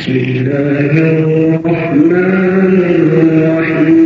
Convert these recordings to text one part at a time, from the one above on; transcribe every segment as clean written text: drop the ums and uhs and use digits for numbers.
بسم الله الرحمن الرحيم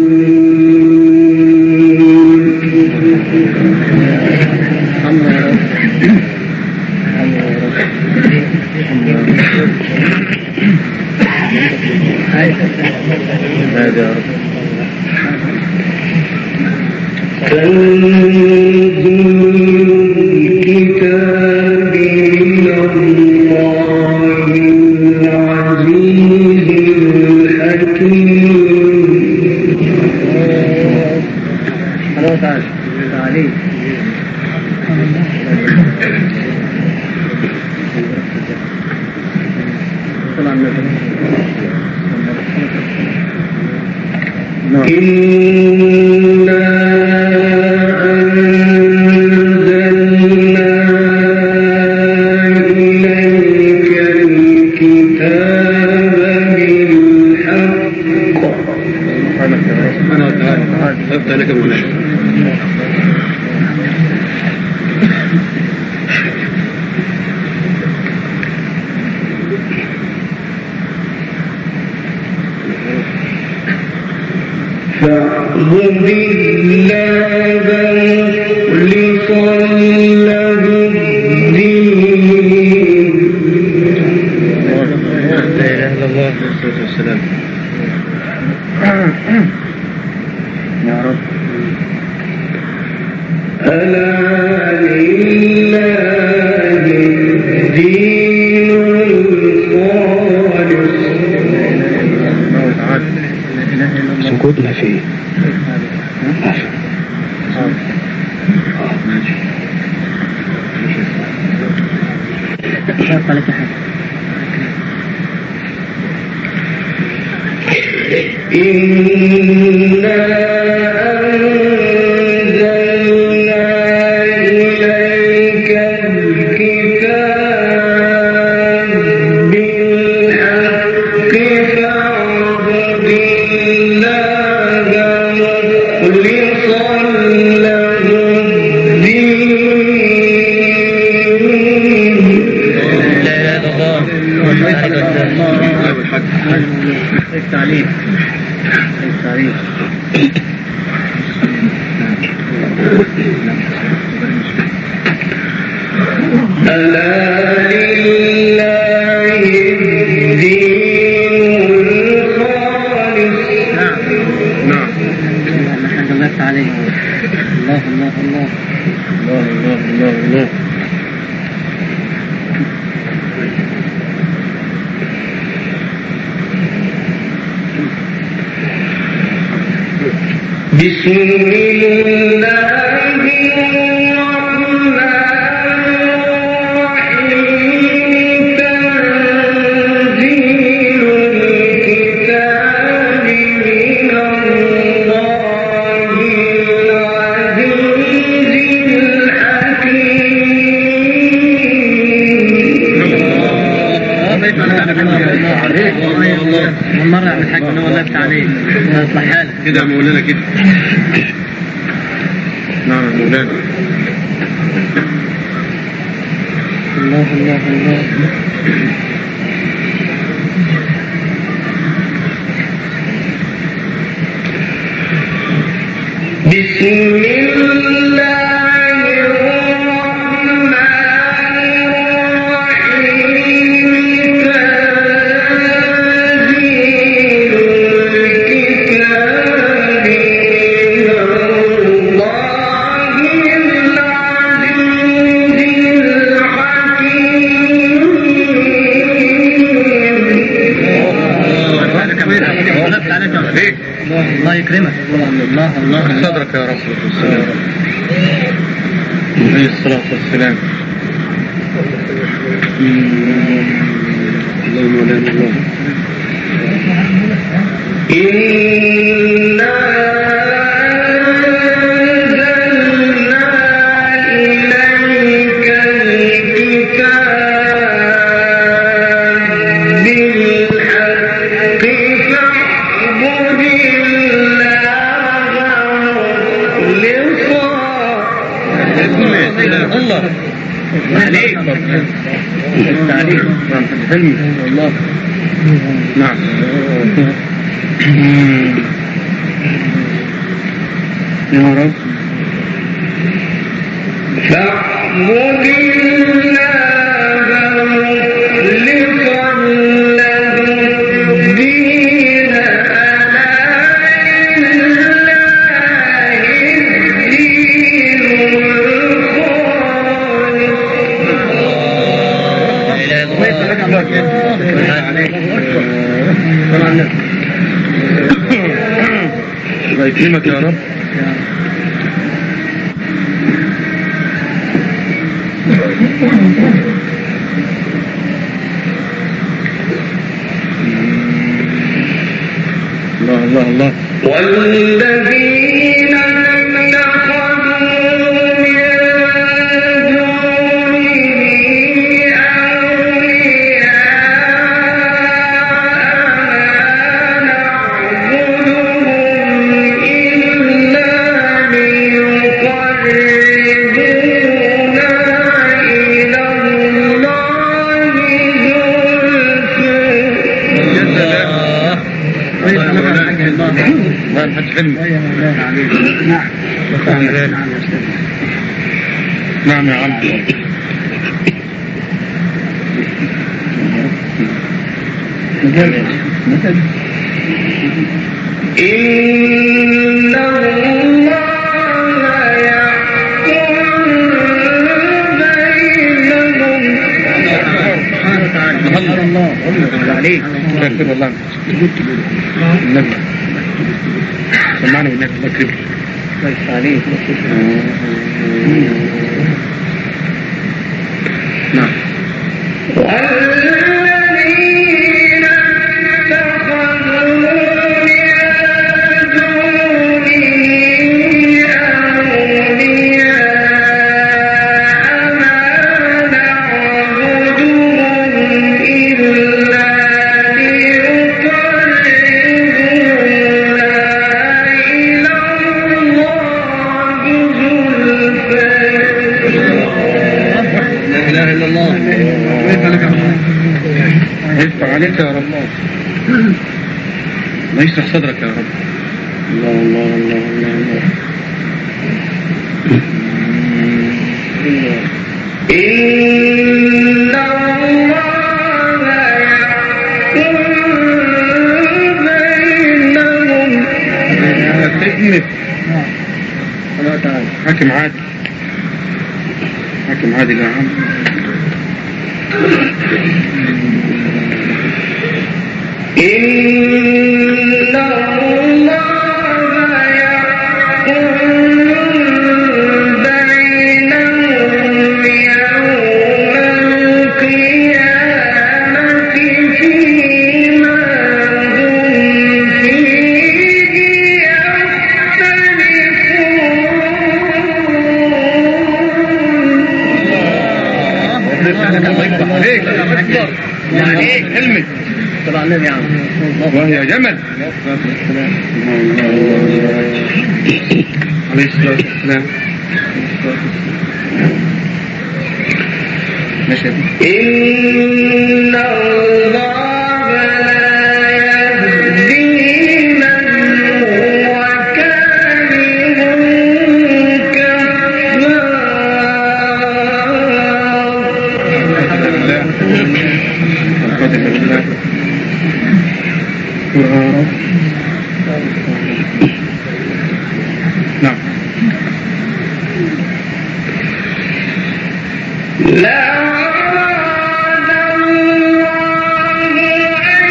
سجودنا فيه بسم الله مرة عم الحاج من أول لفت عليه اصلح حالك كده يا مولانا كده. نعم يا مولانا. الله الله الله. بسم الله الله يكرمك. الله الله صدرك يا رب. عليه الصلاة والسلام. الله مولانا الله. التعليم الله نعم. يا رب فاعبد الله مخلصا له الدين ألا لله الدين الله يكرمك يا رب. الله الله الله. والذين اتخذوا من دونه أولياء نعبدهم إلا ليقربونا إلى الله زلفى. ما نحط علم. نعم يا عم. إن الله يحكم بينهم. الله عليك. كافر والله. النبي سمعني بالنبي الله يكرمك. كويس عليك. نعم. والذين اتخذوا من دونه أولياء ما نعبدهم إلا ليقربونا إلى الله زلفى. لا إله إلا الله. يفتح عليك يا رب. ما يشرح صدرك يا رب. الله الله الله الله الله. إن الله يحكم بينهم. حاكم عادل. حاكم عادل يا عم. إن الله يحكم بينهم يوم القيامة فيما هم فيه يختلفون. يعني ايه كلمة طبعا النبي عم وهي جمل عليه الصلاة والسلام. ماشي. إن الله لا يهدي من هو كاذب نعم. لا أراد الله أن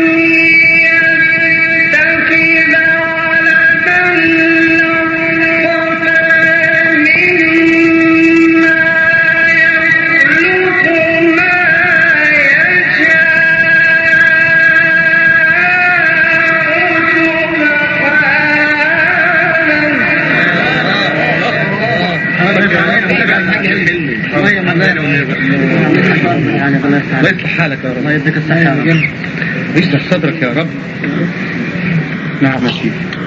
يتخذ ولدا مما يخلق ما الله يصلح حالك يا رب. الله يديك الصحة. يشرح صدرك يا رب. نعم يا سيدي.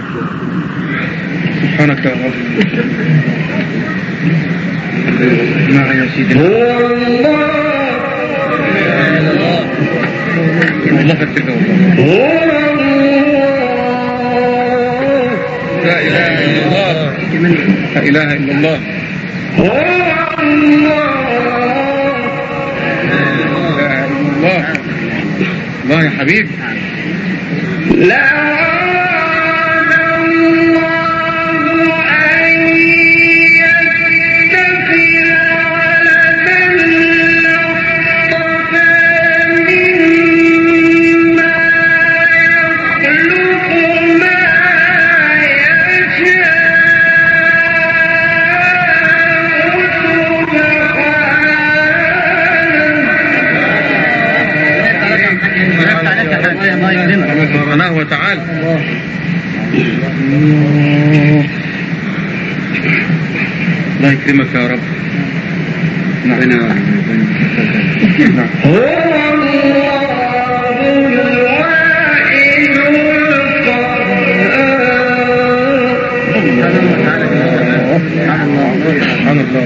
سبحانك يا رب. نعم يا سيدي. هو الله الله يفتك والله. لا إله إلا الله. لا إله إلا الله. لا إله إلا الله. الله يا حبيبي. لا سبحانه وتعالى. الله يكرمك يا رب. نعم. هو الله الواحد سبحان الله.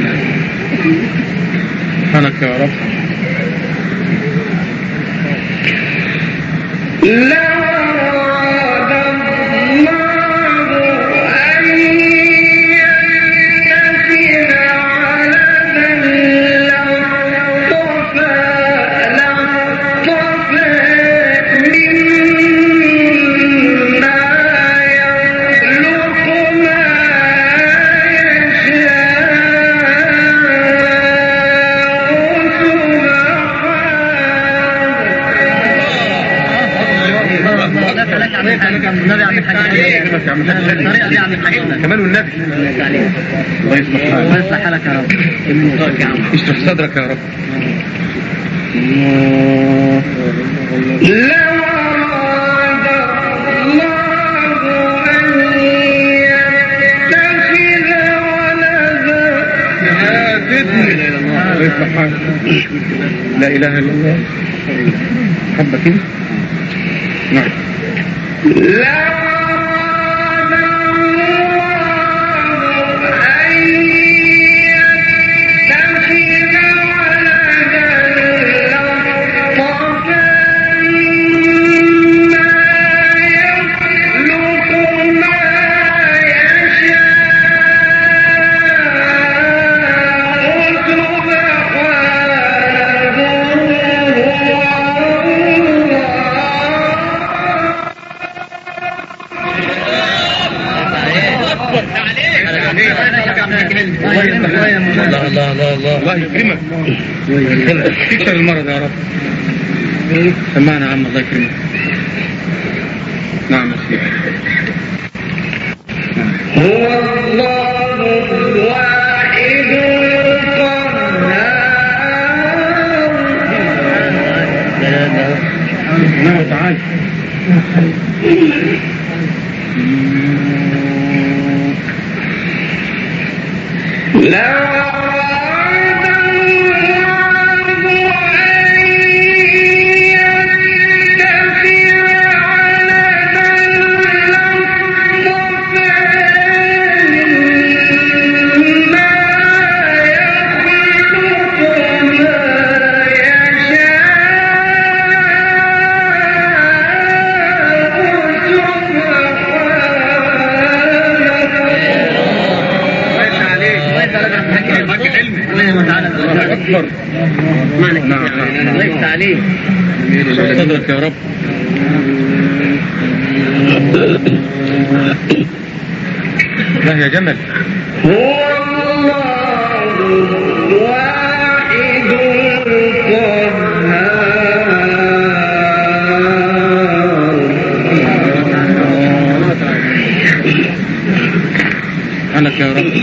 سبحانك يا رب. لا كمان والنبي. الله يصلح حالك. الله يصلح حالك يا رب. اشرح صدرك يا رب. لا أراد الله أن يتخذ ولدا. الله يصلح حالك. لا إله إلا الله. حبة كده. نعم. لا الله يكرمك. تكسر المرض يا رب. سمعنا عم. الله يكرمك. نعم يا سيدي. هو الله الواحد القهار. سبحانه وتعالى. لا أكبر. نعم. الله يفتح عليك. صدرك يا رب. لا يا جمل. هو الله الواحد القهار. سبحانك يا رب.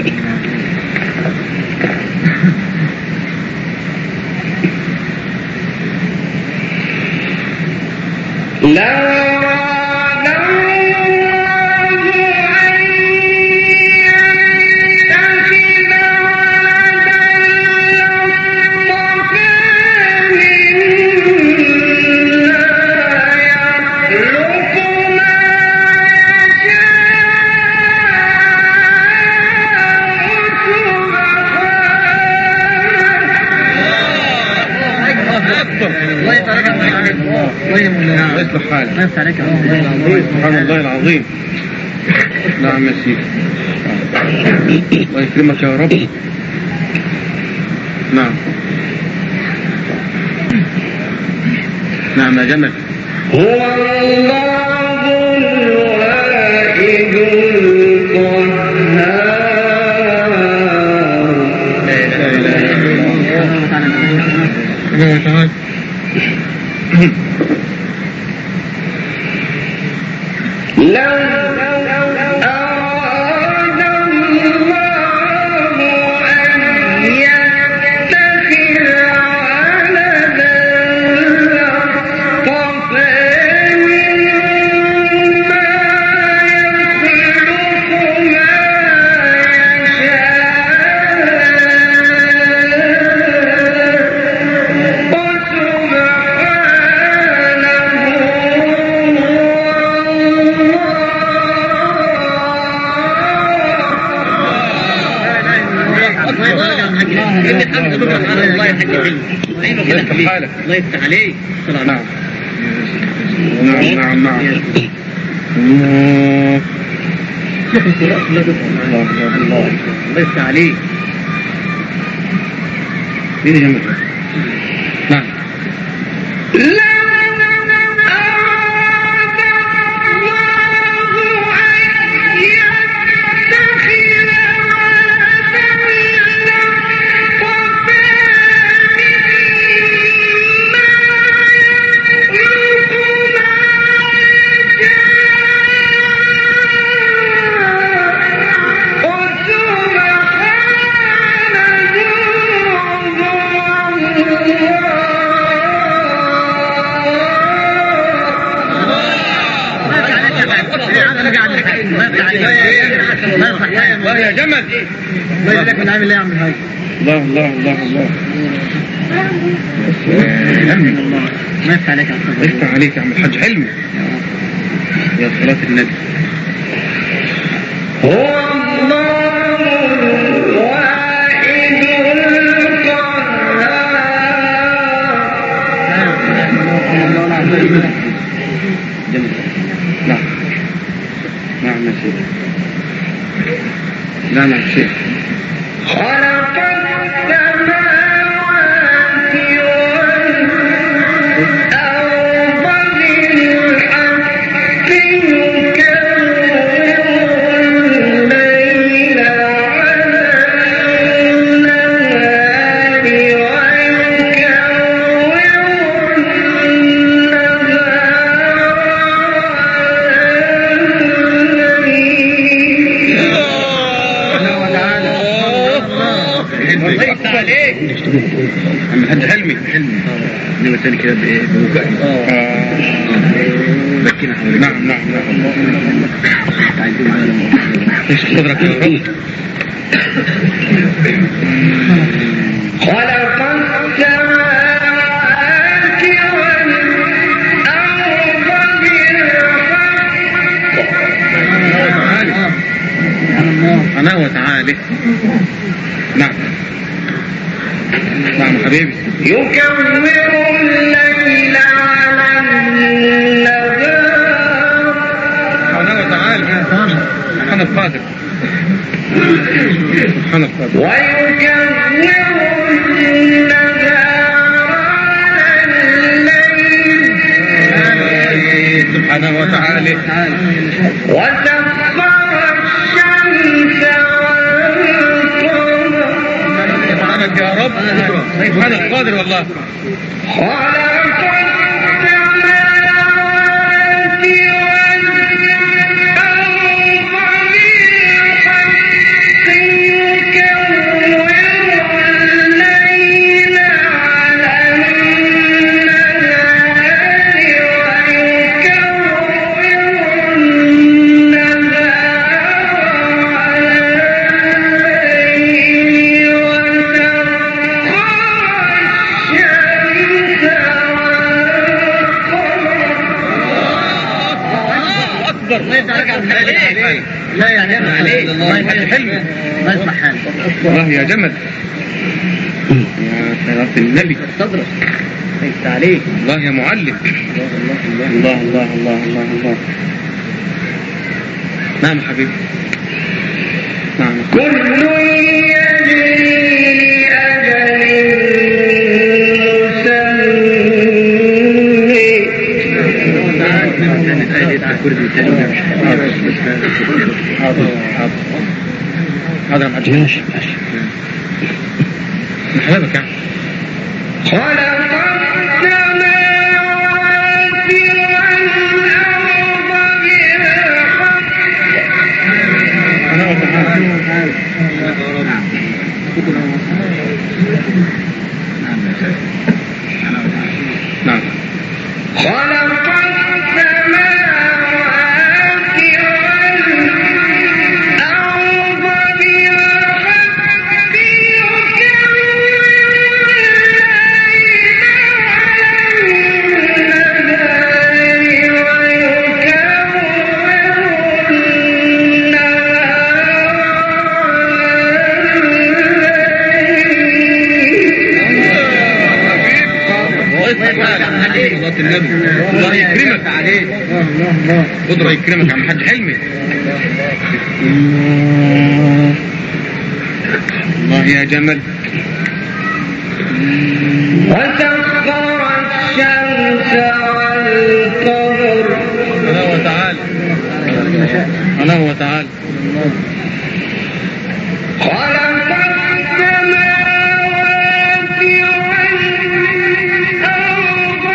لا الله يبارك عليك. الله يصلح حالك. الله يفتح عليك. سبحان الله العظيم. نعم يا سيدي. الله يكرمك يا رب. نعم. نعم يا جمل. هو الله الواحد القهار. الله يفتح عليك. نعم نعم نعم نعم. الله يفتح عليك. مين جنبك؟ نعم. الله يا جمل. الله يبارك من عامل ايه يا عم الحاج. الله الله الله الله. ما يفتح عليك يا عم. يفتح عليك يا عم الحاج حلمي. يا صلاة النبي. هو الله الواحد القهار. نعم نعم يا سيدي. نعم يا شيخ. خلق السماوات والأرض بالحق يكور الليل على النهار ويكور عم الحاج حلمي. انما الثاني كده بايه؟ بكينا حوالي. نعم نعم نعم. عايزين معانا ايش صدرك يا رب. خلق السماوات والأرض بالحق. أنا وتعالى. نعم نعم حبيبي. يكور الليل على النهار. أنا وتعالى. سبحان القادر. سبحان القادر. ويكور النهار على الليل. سبحانه وتعالى. وسخر الشمس والقمر. سبحانك يا رب. سبحان القادر والله. خلق السماوات والأرض بالحق يكور الليل على النهار ويكور النهار على الليل الله يفتح عليك. لا يعني انا عليك. الله يفتح حلمي. الله يصلح حالك. الله يا جمل. يا صلاة النبي. صدرك. ليس عليك. الله يا معلم. الله الله الله الله الله. نعم يا حبيبي. نعم. كل يجري أجل هذا ما ماشي حبيبك يعني. خلق السماوات والأرض بالحق. نعم. خلق السماوات والأرض بالحق الله يكرمك عليه. قدرة يكرمك عم حاج حلمي. الله يا جمل. وسخر الشمس والقمر. الله وتعالى. الله وتعالى. خلق السماوات والأرض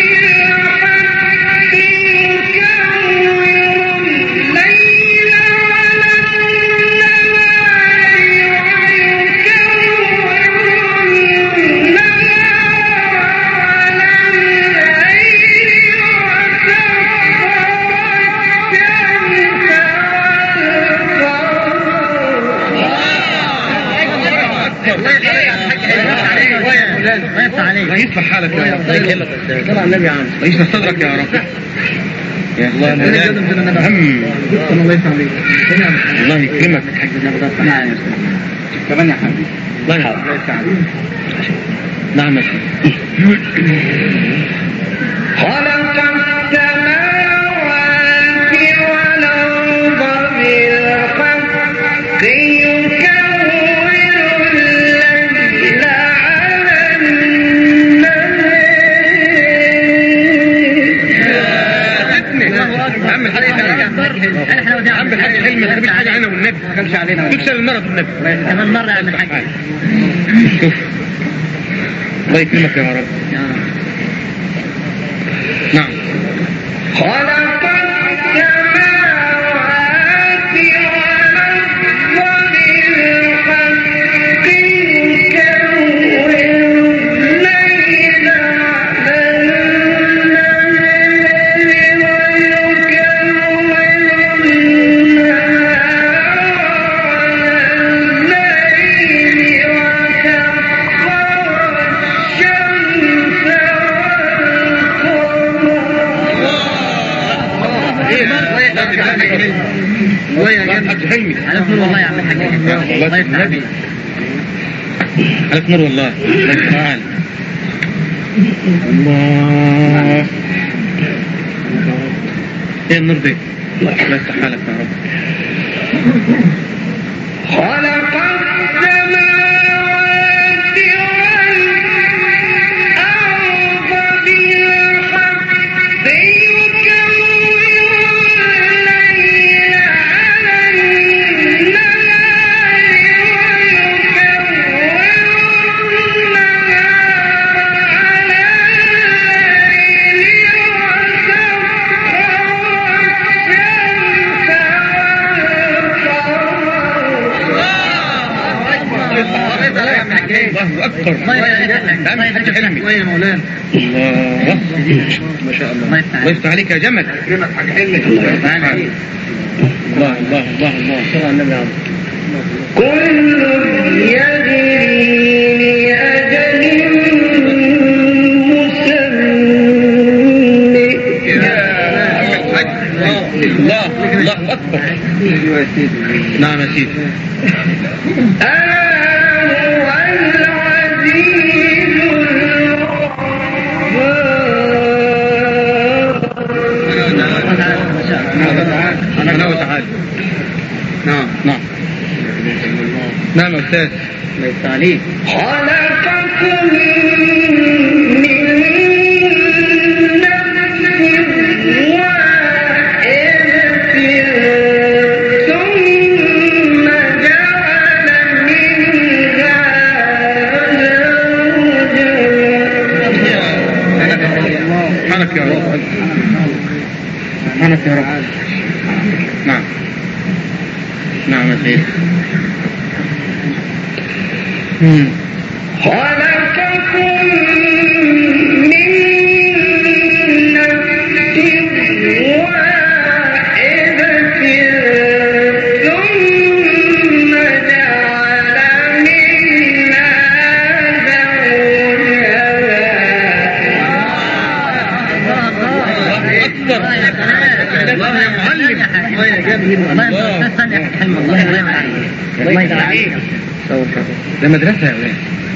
بالحق يكور الليل على النهار ويكور النهار على الليل الله يصلح حالك يا رب. طلع النبي عام يشرح صدرك يا رب. يا الله يا الله يكرمك. كمان يا حبيبي. الله يسعدك. نعم يا سيدي. خلق السماوات والأرض بالحق يكور الليل على النهار. عم الحاج حلمي ما تبيش حاجة عنه والنبي. ما كانش علينا. تكسر المرض والنبي. كمان مرة يا عم الحاج. شوف. الله يكرمك يا رب. نعم. خلق السماوات والأرض بالحق يكور الليل على النهار ويكور النهار على الليل وسخر الشمس حاج حلمي. على نور والله يا عم الحاج. الله يسعدك. على نور والله. الله تعالى. الله. ايه النور دي؟ الله يفتح حالك يا رب. خلق السماوات والأرض بالحق يكور الليل على النهار ويكور النهار على الليل الله أكبر. الله يسعدك. حلمي. يا مولانا. الله. ما شاء الله. الله يفتح عليك يا جمل. يكرمك حاج حلمي. الله الله الله الله الله. صلى النبي عام. كل يجري لأجل مسمى. الله الله أكبر. نعم يا سيدي. هو العزيز الغفور. نعم يا أستاذ. الله يفتح عليك. خلقكم من نفس واحدة ثم جعل منها سبحانك يا رب. سبحانك يا رب. نعم نعم يا سيدي. خلقكم من نفس واحدة ثم جعل منها الله يا معلم. الله يا جميل. الله يفتح عليك. ده مدرسة يا ولاد.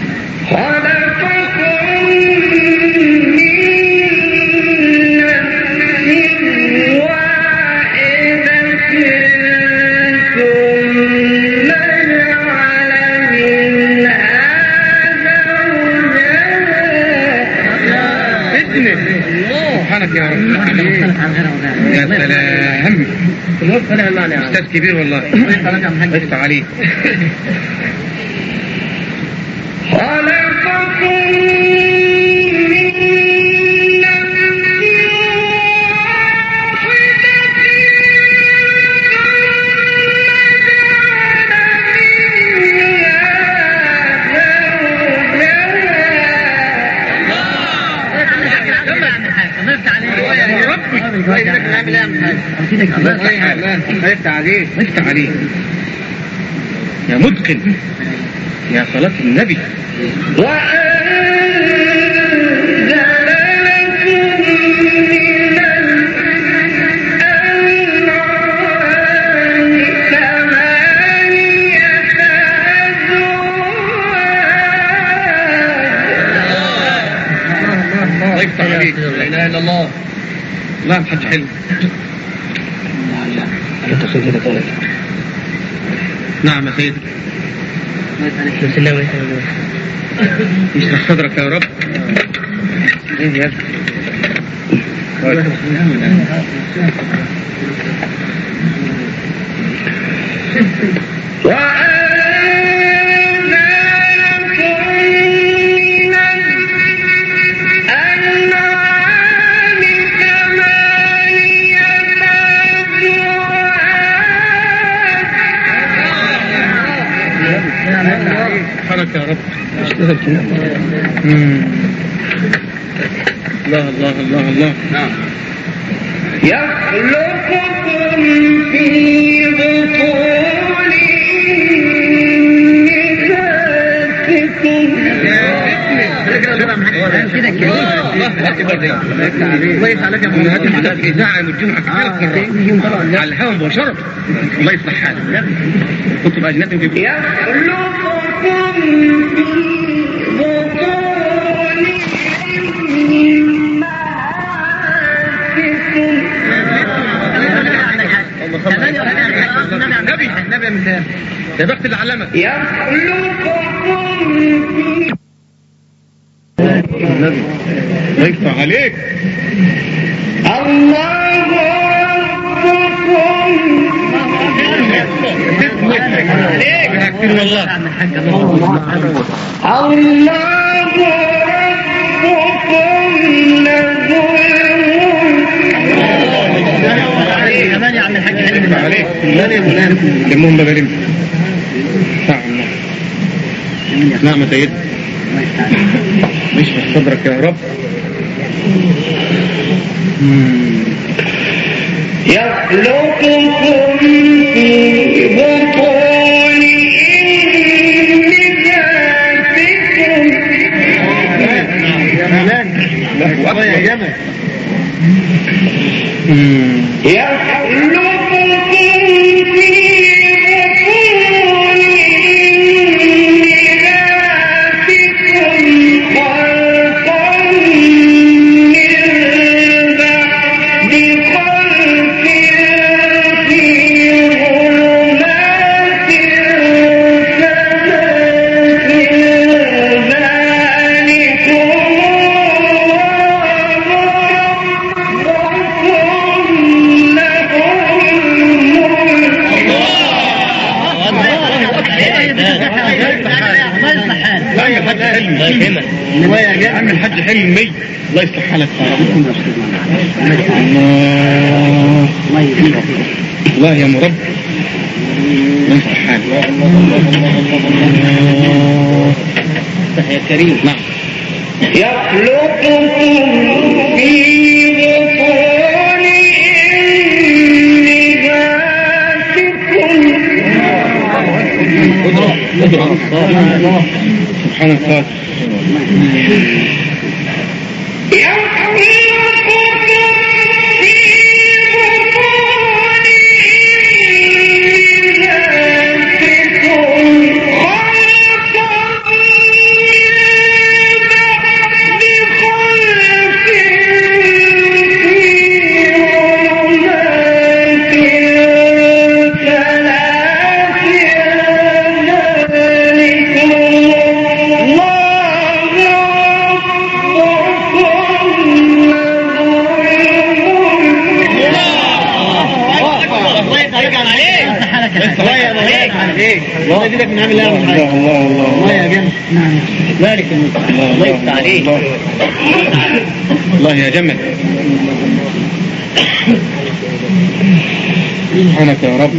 خلقكم من نفس واحدة ثم جعل منها زوجها. سبحانك يا رب. يا سلام. أستاذ كبير والله. افتح عليك. خلقكم من نفس واحدة افتح عليك. افتح عليك يا متقن يا صلاة النبي. وأنزل لكم من الأنعام ثمانية أزواج. الله يفتح عليك. لا اله الا الله. لا محدش حلو. نعم يا سيدي. يشرح صدرك يا رب. ايه يا سبحانك يا رب. اشتغل كده. الله الله الله الله. نعم. يخلقكم في بطون أمهاتكم. كده كده. الله يفتح عليك يا مولانا. في الإذاعة يوم الجمعة كتير على الهواء مباشرة. الله يصلح حالك. كنت بأجنبي في يخلقكم في بطون أمهاتكم. النبي يا بخت اللي علمك. يخلقكم في النبي الله يفتح عليك. الله ربكم. كتير والله. الله ربكم له كمان يا عم الحاج يفتح عليك. لمهم بغريم. نعم يا سيدي. اشرح صدرك يا رب. يخلقكم في بطون أمهاتكم. يا جمل. يخلقكم في بطون أمهاتكم خلقا من بعد خلق في ظلمات يا عم الحاج حلمي الله يصلح حالك. الله يا مرب الله يصلح حالك يا كريم. نعم. يخلقكم في بطون أمهاتكم سبحان الله. الله يزيدك من عامل الله الله الله يا جمل. نعم بارك الله يفتح عليك. الله يا جمل. سبحانك يا رب.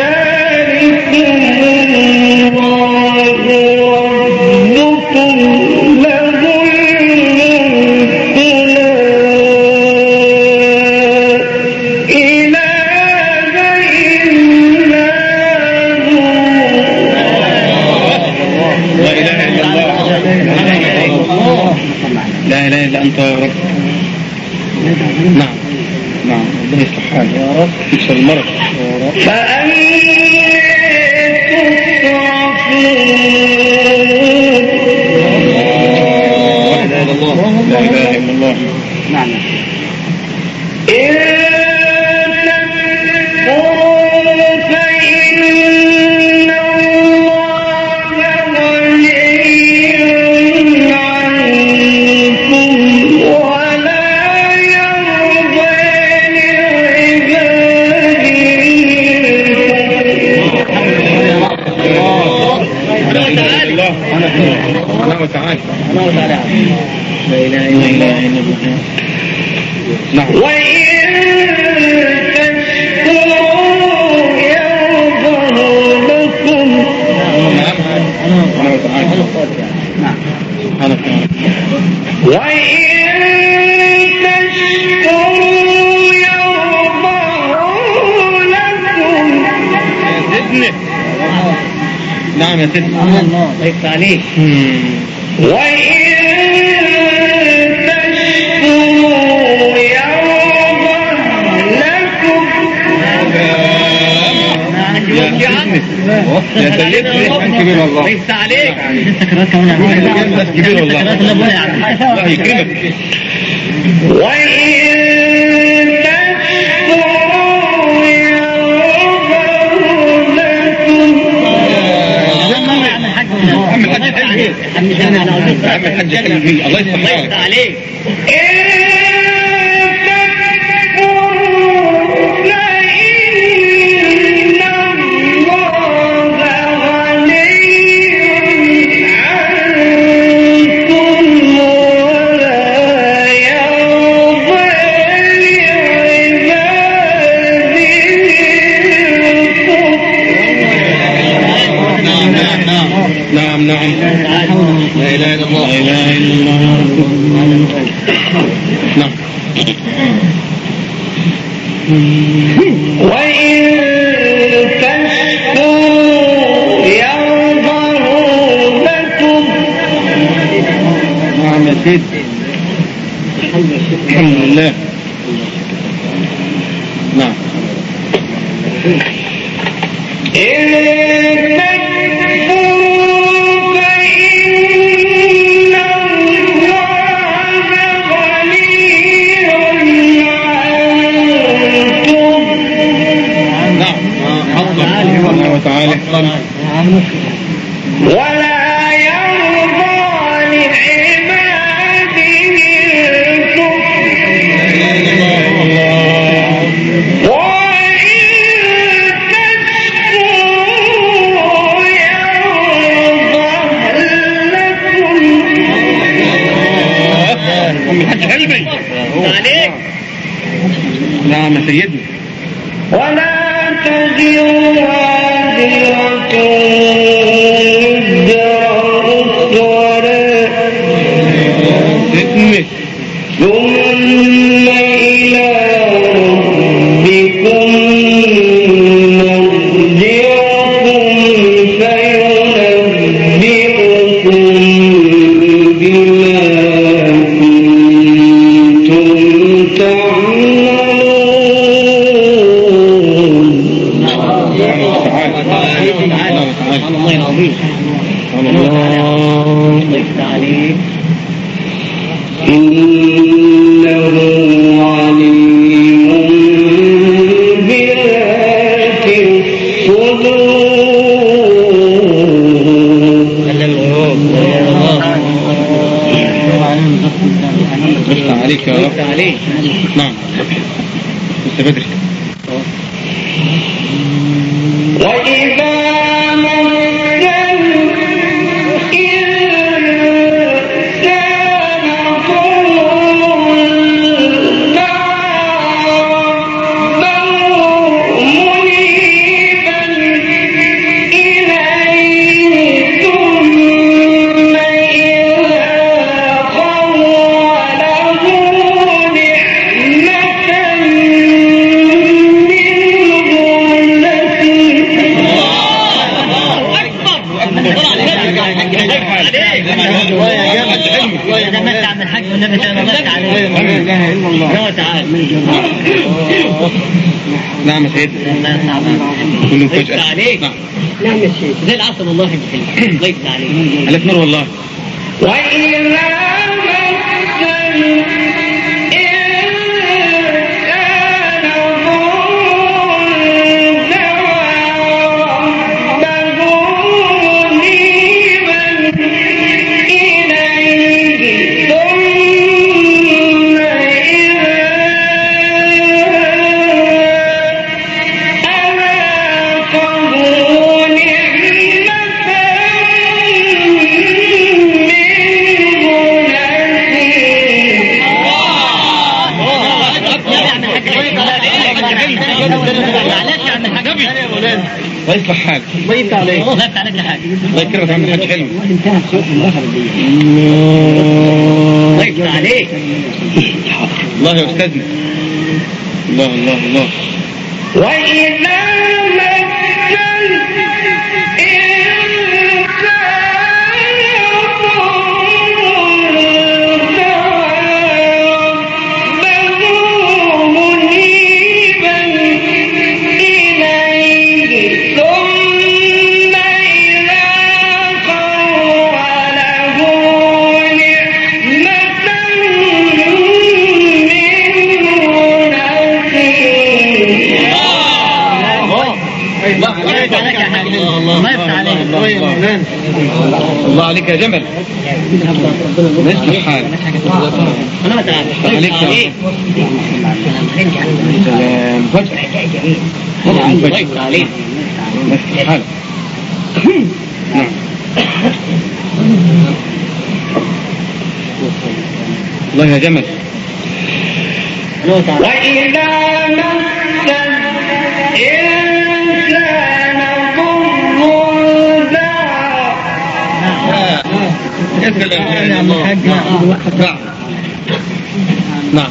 لا إله إلا أنت يا رب. نعم نعم ربنا يصلح حالك يا رب. يكسر المرض يا رب. فأني تصرفون. لا إله إلا الله. نعم. وتعالى. الله تعالى. لا إله إلا الله. نعم. وإن تشكروا يرضه لكم. نعم. وتعالى. نعم. سبحانك يا رب. وإن تشكروا يرضه لكم. نعم يا سيدنا. الله يفتح عليك. وإن تشكروا يرضه لكم. يا سيدنا أنت كبير والله. يفتح عليك. أنت كبير والله. الله يكرمك. وإن تشكروا يرضه لكم. عم الحاج حلمي. عم الحاج حلمي الله يصلح حالك. عليك. نعم نعم. لا إله إلا الله. لا إله إلا الله. نعم. وإن تشكروا يرضه لكم. نعم يا سيدي. الحمد لله. نعم. وتعالى. ولا يرضى لعباده الكفر. وإن تشكروا أم الحاج حلمي عليك. نعم يا سيدنا. ولا تزر وازرة وزر أخرى ثم إلى ربكم مرجعكم فينبئكم بما كنتم تعملون. الله العظيم. الله يفتح عليك. إنه عليم بذات الصدور. يفتح عليك يا رب. يفتح عليك. نعم لسه بدري. وإذا نعم يا سيدنا. كله فجأة. عليك. نعم يا شيخ زي العسل والله. الله يفتح عليك. عليك نور والله. وإذا الله يصلح حالك. الله يفتح عليك. الله يفتح عليك حاجة. الله يكرمك يا عم الحاج حلمي. انتهى صوت الآخر دي. الله يفتح عليك. الله يا أستاذنا. الله الله الله. وإذا الله عليك يا جمل. يصلح حالك. أنا ما تعرف. عليك يا سلام. فجأة. الله يفتح عليك. يصلح حالك. نعم. الله يا جمل. وإذا مس الإنسان ضر دعا. يا سلام يا الله. نعم نعم.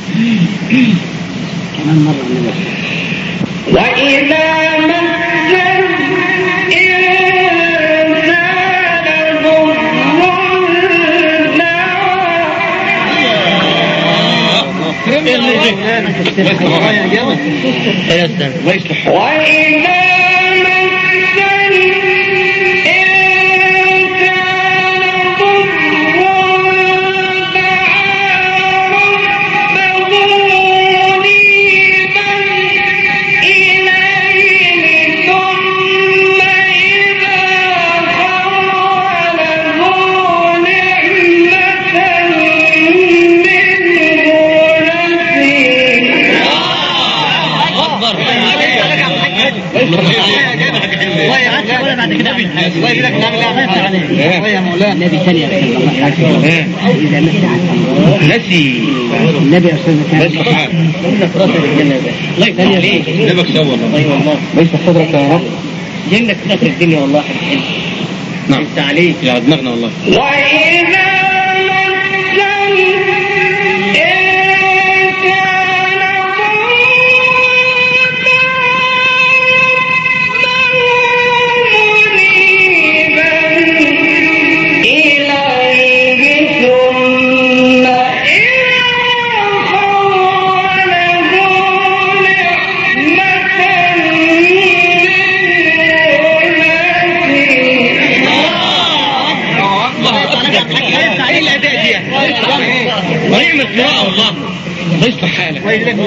وإذا مس الإنسان ضر الله يصلح. وإذا بعد كده الله يجزاك نعمل ايه يا مولانا النبي ثانية إذا مسح نسي النبي أستاذ كان ليس حال الله يفتح عليك نبك سوى والله والله ليس صدرك يا رب جنك في الدنيا والله نعم يفتح عليك يا دماغنا والله وإذا ونعم القراءة والله الله يصلح حالك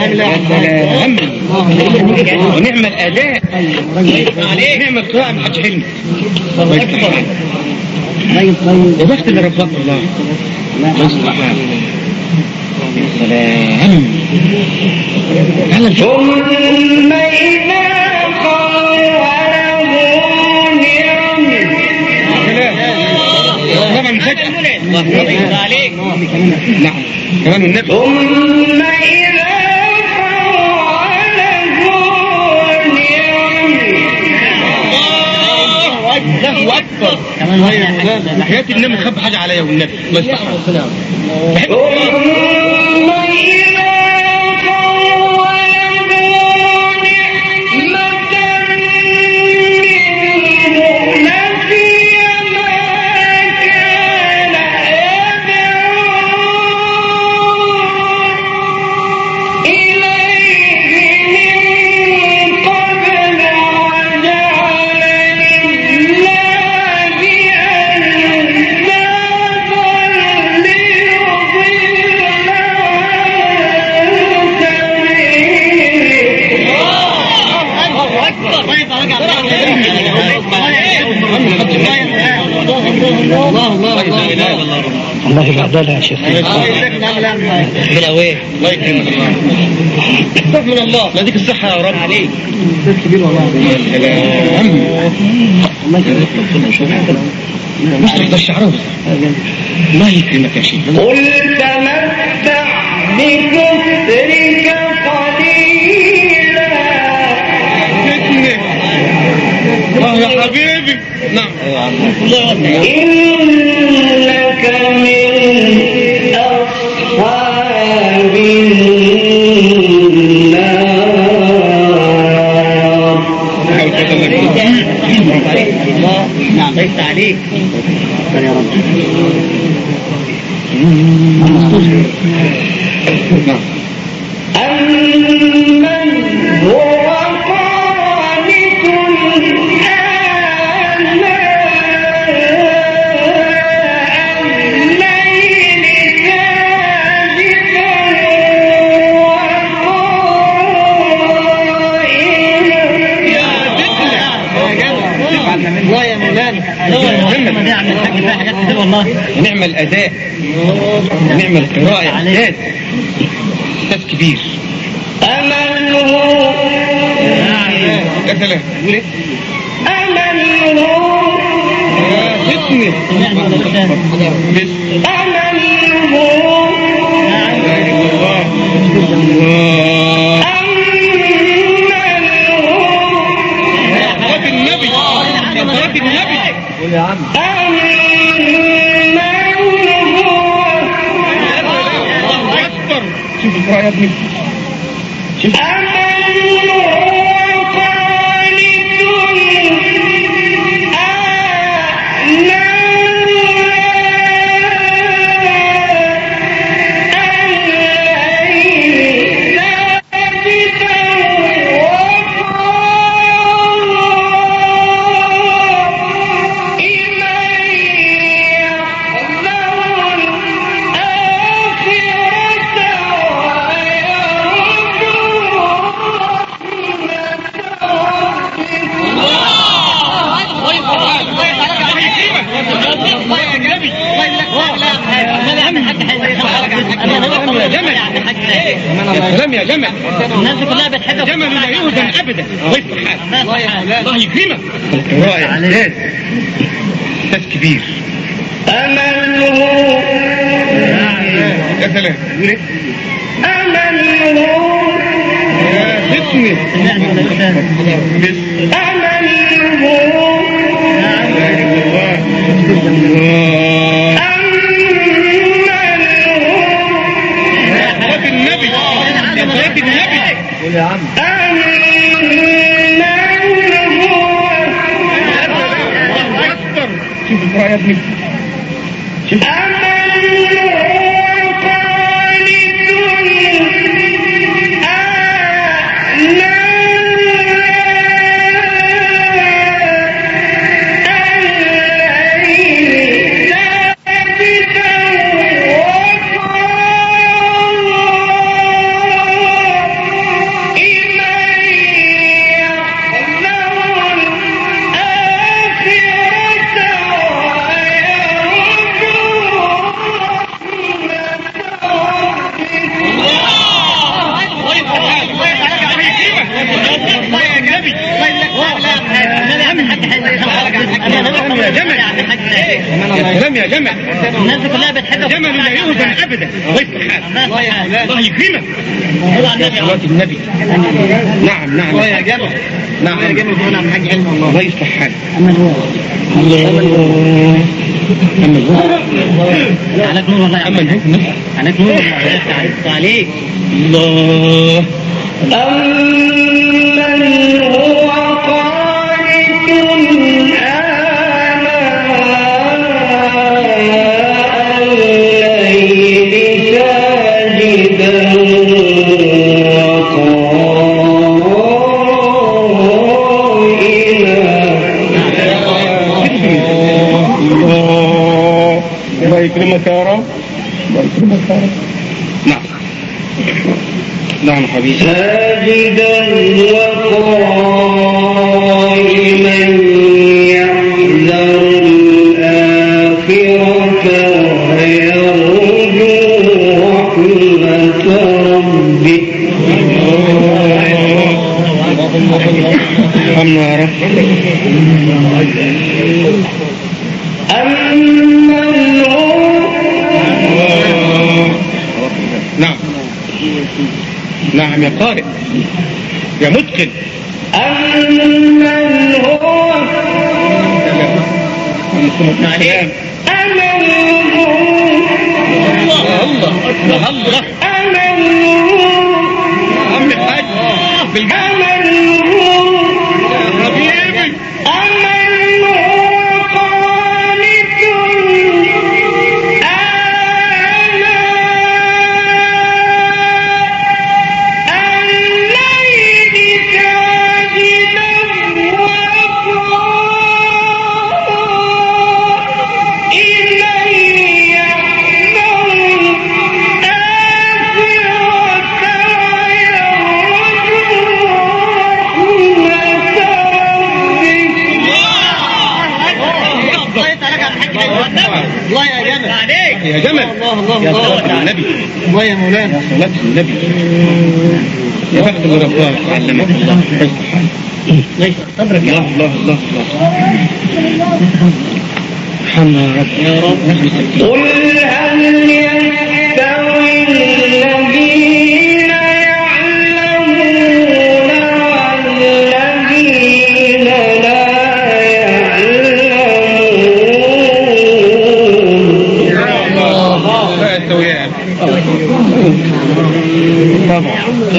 ونعم الأداء نعم القراءة ما حدش حلم الله يصلح حالك يا بخت اللي ربك الله الله يصلح حالك سلام ثم إذا طبعا فجأة عليك نعم كمان النبي ثم إذا الله أكبر حياة النبي خب حاجة عليا والنبي الله يصلح حالك الله يبعدها يا شيخ بلا وين الله يكرمك الله من الله لا ديك الصحة يا رب عليك كبير والله الله يكرمك مش تحت الشعر الله يكرمك يا شيخ قل تمتع بكفرك قليلا يا حبيبي نعم إنك من أصحاب النار نعم ليس عليك يا رب أمن هو قانت الليل ساجدا الله يا مولانا نعم الأداء نعم القراءة يا أستاذ أستاذ كبير أمن هو يا سلام قول إيه؟ أمن هو فتنة أمن هو صلاة النبي صلاة النبي قول يا عم الله أكبر شوف القراءة يا ابني شوف إليه جمل يا سلام يا جمل الناس كلها بتحبك جمل لا يهزم ابدا الله يصلح حالك الله يكرمك رائع استاذ كبير أمله يا سلام أمله باسمي يا عم شوف يا ابني شوف يا جمل الناس كلها بتحبك جمل لا يهزم ابدا الله يصلح حالك الله يكرمك صلاة النبي نعم نعم يا جمل نعم يا جمل هنا عم حاج علم الله يصلح حالك عليك نور والله أما الهكمة عليك نور والله عليك الله أمن هو قانت آناء الليل ساجدا الله يكرمك يا رب الله يكرمك يا رب نعم نعم حبيبي ساجدا وقائما يحذر الآخرة ويرجو رحمة ربه ارحمنا يا رب أمن هو نعم نعم يا قارئ يا متقن أمن هو عليك أمن الله الله أمن عم الحاج بالجنة حبيبي أمن هو قانت الله يا جمل عليك يا جمل الله يا صلاة النبي الله يا مولانا يا صلاة النبي يا بخت اللي رباه علمك الله يصلح حالك ليس صبرك الله الله الله الله ارحمنا يا رب يا رب قل هل يستوي الذين يعلمون والذين لا يعلمون لا يستويان طبعا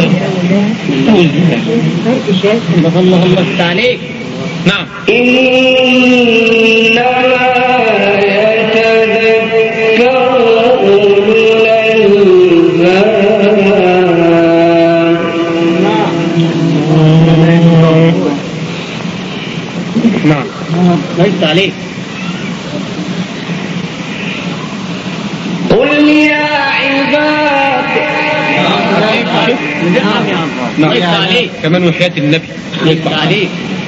الله الله عليك نعم إنما يتذكر أولو الألباب نعم ليس عليك قل يا عباد نعم يا عم نعم ليس عليك كمان وحياة النبي ليس عليك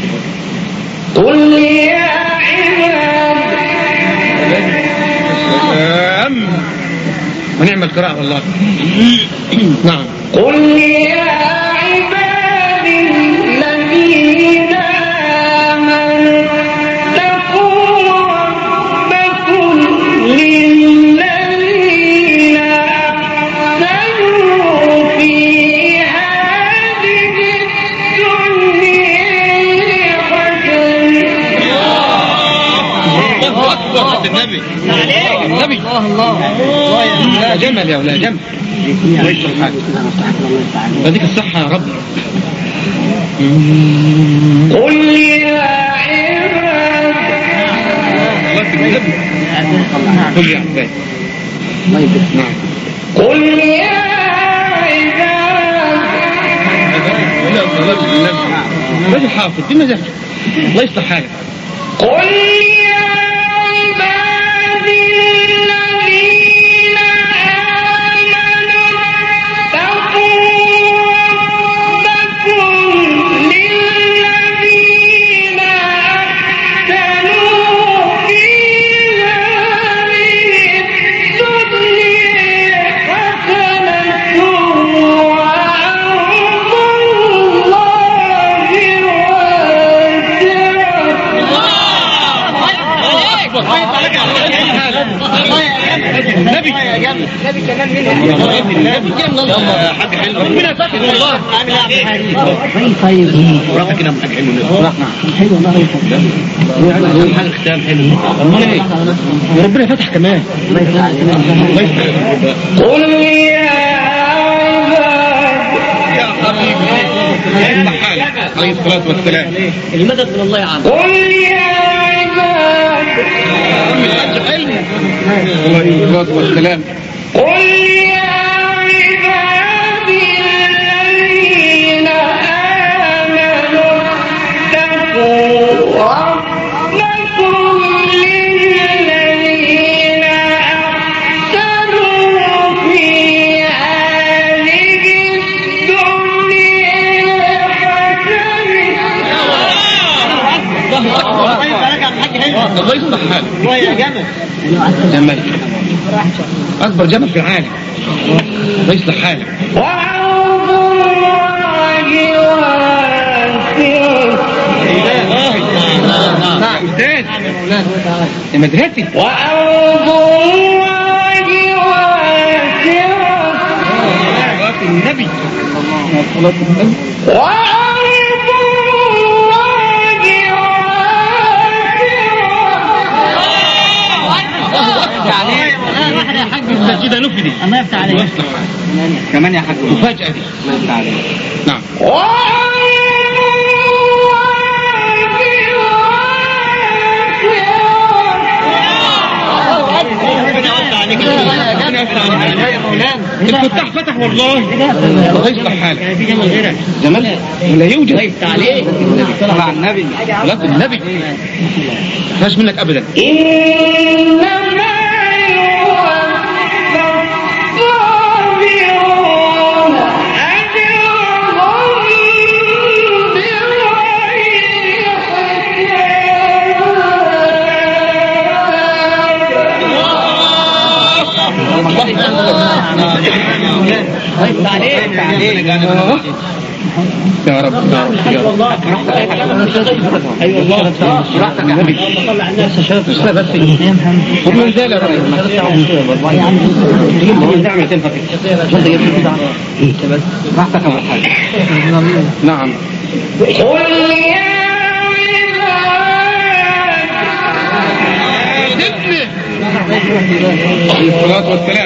قل يا عباد سلام ونعم القراءة والله. نعم. قل يا عبادي الذين آمنوا اتقوا ربكم للذين أحسنوا في هذه الدنيا حسنة. النبي النبي الله لا جمل يا ولا جمل. بديك الصحة يا رب. قل يا عباد قل يا عباد. نعم. قل يا عباد بدي حافظ دي مزاج الله يصلح حالك. قل يا عبادي الذين آمنوا اتقوا ربكم للذين أحسنوا في هذه الدنيا حسنة وأرض النبي كمان منها حاج حلو ربنا يفتح والله. طيب ورافق كده حاج حلو حلو والله. حاجه ختام حلو وربنا فتح كمان. قل يا عباد يا حبيبي يفتح حالك عليه الصلاه والسلام. المدد من الله يا عم. قل يا عباد حاج حلو عليه الصلاه والسلام. قل يا عبادي الذين آمنوا اتقوا ربكم للذين أحسنوا في هذه الدنيا الله يصلح حالك. يا جمل جمل اكبر جمل في العالم. الله يصلح حالك. وأرض الله واسعة استاذ يا مدرستي. وأرض الله واسعة النبي وأرض الله كده نفدي. الله يفتح عليك. كمان يا حاج مفاجأة دي. الله يفتح عليك. نعم. الفتح فتح والله. الله يصلح حالك. في جمل غيرك جمال ولا يوجد. الله يفتح عليك. طلع النبي صلاة النبي مفيهاش منك ابدا. إنما الصابرون أجرهم يا رب يا رب. ايوه والله راحتك يا نبي. بس هم ازاي يا رب. نعمل تنفع راحتك يا حاج. نعم. قل يا عليه الصلاة والسلام.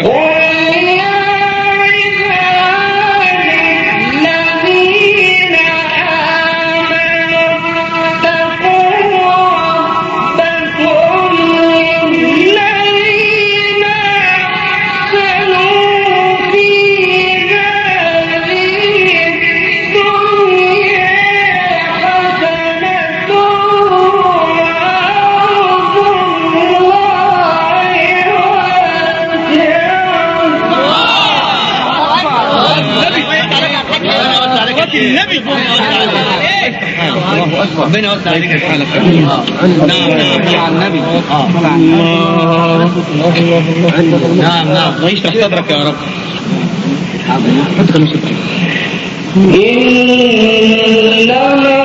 النبي يفتح حالك. ربنا يوسع عليك حالك. نعم على النبي. نعم ويشرح صدرك يا رب. إنما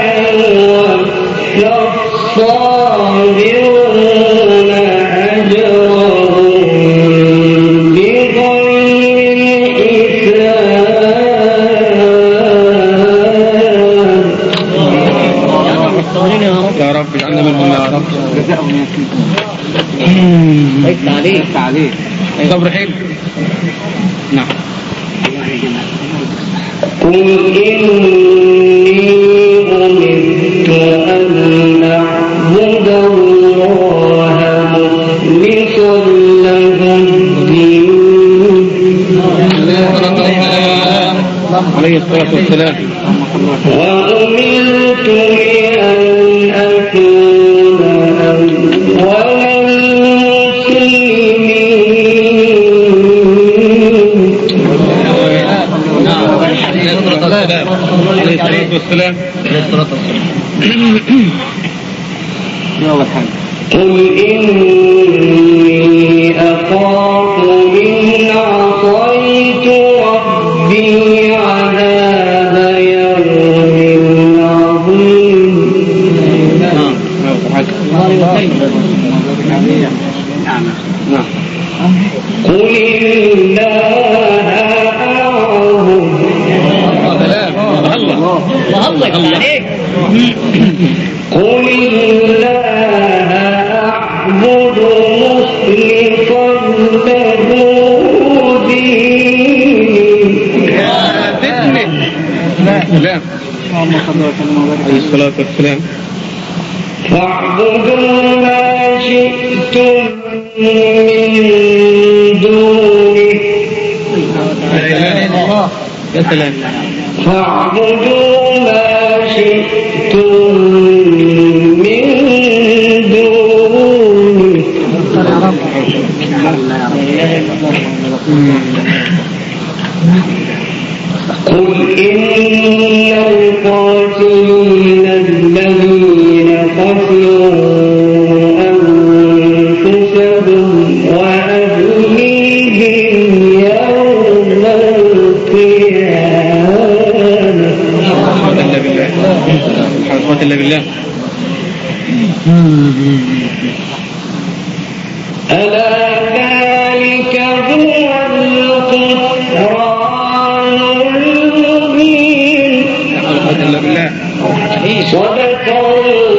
الصابرون أجرهم بغير حساب. يا رب اجعلنا منهم يا رب. عليك. صبر حلو. نعم. قل إني أمرت أن أعبد الله مخلصا له الدين. عليه الصلاة والسلام. وأمرت لأن أكون أول عليه الصلاة والسلام. قل إني أخاف إن عصيت ربي عذاب يوم عظيم. قل الله أعبد. الله عليك. قل الله أعبد مخلصا له ديني. لا عليه الصلاة والسلام. فاعبدوا ما شئتم من دونه. يا سلام. فاعبدوا ما شئتم من دونه. قل إن القاتلين الذين خسروا أنفسهم وأهليهم يوم القيامة. حرمات الله بالله. ألا ذلك هو الخسران المبين. حرمات الله بالله. صدق الله